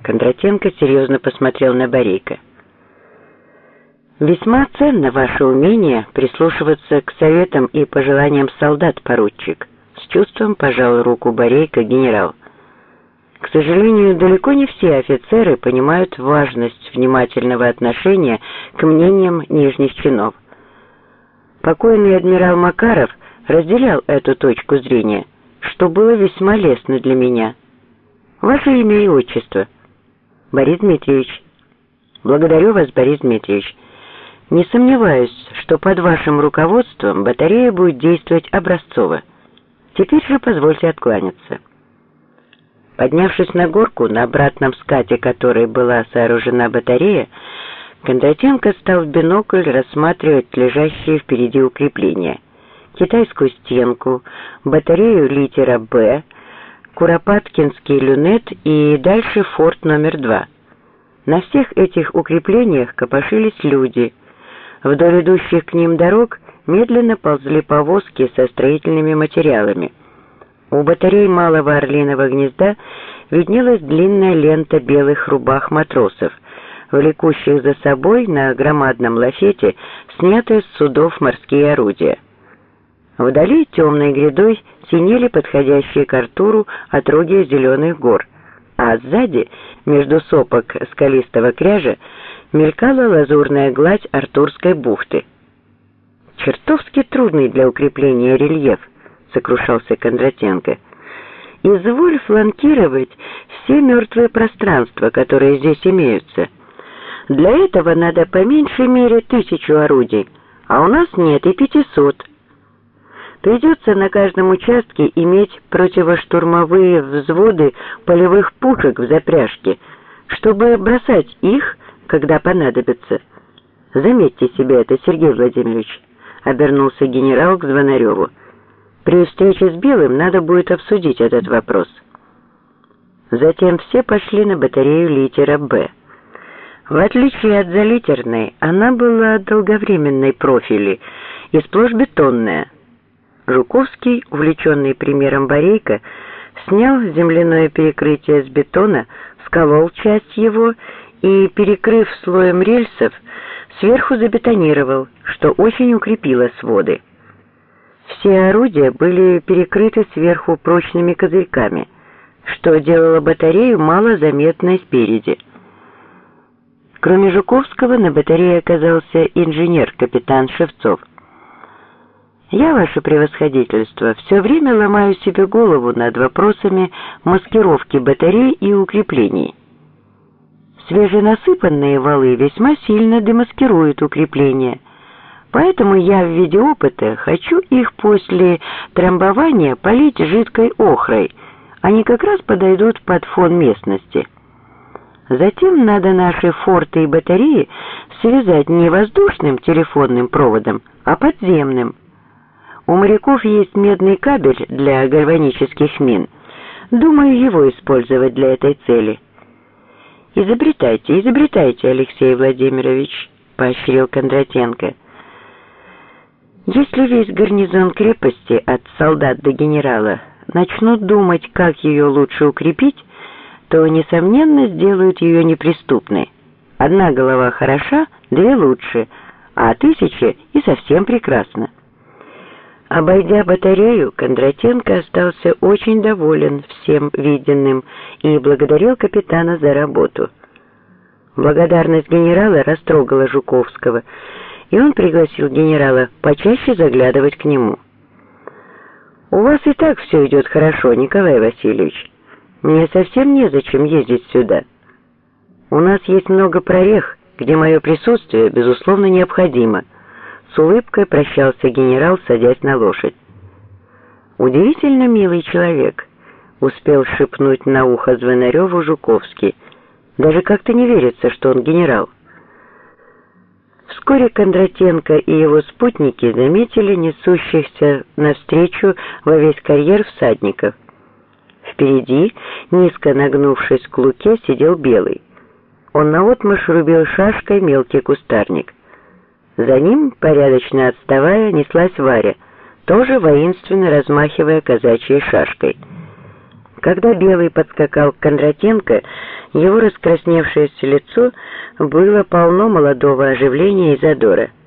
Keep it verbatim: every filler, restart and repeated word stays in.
Кондратенко серьезно посмотрел на Борейко. «Весьма ценно ваше умение прислушиваться к советам и пожеланиям солдат, поручик», — с чувством пожал руку Борейко генерал. «К сожалению, далеко не все офицеры понимают важность внимательного отношения к мнениям нижних чинов. Покойный адмирал Макаров разделял эту точку зрения, что было весьма лестно для меня. Ваше имя и отчество?» «Борис Дмитриевич». «Благодарю вас, Борис Дмитриевич. Не сомневаюсь, что под вашим руководством батарея будет действовать образцово. Теперь же позвольте откланяться». Поднявшись на горку, на обратном скате которой была сооружена батарея, Кондратенко стал в бинокль рассматривать лежащие впереди укрепления: китайскую стенку, батарею литера «Б», Куропаткинский люнет и дальше форт номер два. На всех этих укреплениях копошились люди. Вдоль идущих к ним дорог медленно ползли повозки со строительными материалами. У батарей Малого Орлиного гнезда виднелась длинная лента белых рубах матросов, влекущих за собой на громадном лафете снятые с судов морские орудия. Вдали темной грядой синели подходящие к Артуру отрогие зеленых гор, а сзади, между сопок скалистого кряжа, мелькала лазурная гладь Артурской бухты. «Чертовски трудный для укрепления рельеф», — сокрушался Кондратенко. «Изволь фланкировать все мертвые пространства, которые здесь имеются. Для этого надо по меньшей мере тысячу орудий, а у нас нет и пятисот. Придется на каждом участке иметь противоштурмовые взводы полевых пушек в запряжке, чтобы бросать их, когда понадобится. Заметьте себе это, Сергей Владимирович», — обернулся генерал к Звонареву. «При встрече с Белым надо будет обсудить этот вопрос». Затем все пошли на батарею литера «Б». В отличие от залитерной, она была долговременной профили и сплошь бетонная. Жуковский, увлеченный примером Борейко, снял земляное перекрытие с бетона, сколол часть его и, перекрыв слоем рельсов, сверху забетонировал, что очень укрепило своды. Все орудия были перекрыты сверху прочными козырьками, что делало батарею малозаметной спереди. Кроме Жуковского, на батарее оказался инженер-капитан Шевцов. «Я, ваше превосходительство, все время ломаю себе голову над вопросами маскировки батарей и укреплений. Свеженасыпанные валы весьма сильно демаскируют укрепления, поэтому я в виде опыта хочу их после трамбования полить жидкой охрой. Они как раз подойдут под фон местности. Затем надо наши форты и батареи связать не воздушным телефонным проводом, а подземным. У моряков есть медный кабель для гальванических мин. Думаю, его использовать для этой цели». «Изобретайте, изобретайте, Алексей Владимирович», — поощрил Кондратенко. «Если весь гарнизон крепости, от солдат до генерала, начнут думать, как ее лучше укрепить, то, несомненно, сделают ее неприступной. Одна голова хороша, две лучше, а тысяча и совсем прекрасно». Обойдя батарею, Кондратенко остался очень доволен всем виденным и благодарил капитана за работу. Благодарность генерала растрогала Жуковского, и он пригласил генерала почаще заглядывать к нему. «У вас и так все идет хорошо, Николай Васильевич. Мне совсем незачем ездить сюда. У нас есть много прорех, где мое присутствие, безусловно, необходимо». С улыбкой прощался генерал, садясь на лошадь. «Удивительно милый человек», — успел шепнуть на ухо Звонареву Жуковский. «Даже как-то не верится, что он генерал». Вскоре Кондратенко и его спутники заметили несущихся навстречу во весь карьер всадников. Впереди, низко нагнувшись к луке, сидел Белый. Он наотмашь рубил шашкой мелкий кустарник. За ним, порядочно отставая, неслась Варя, тоже воинственно размахивая казачьей шашкой. Когда Белый подскакал к Кондратенко, его раскрасневшееся лицо было полно молодого оживления и задора.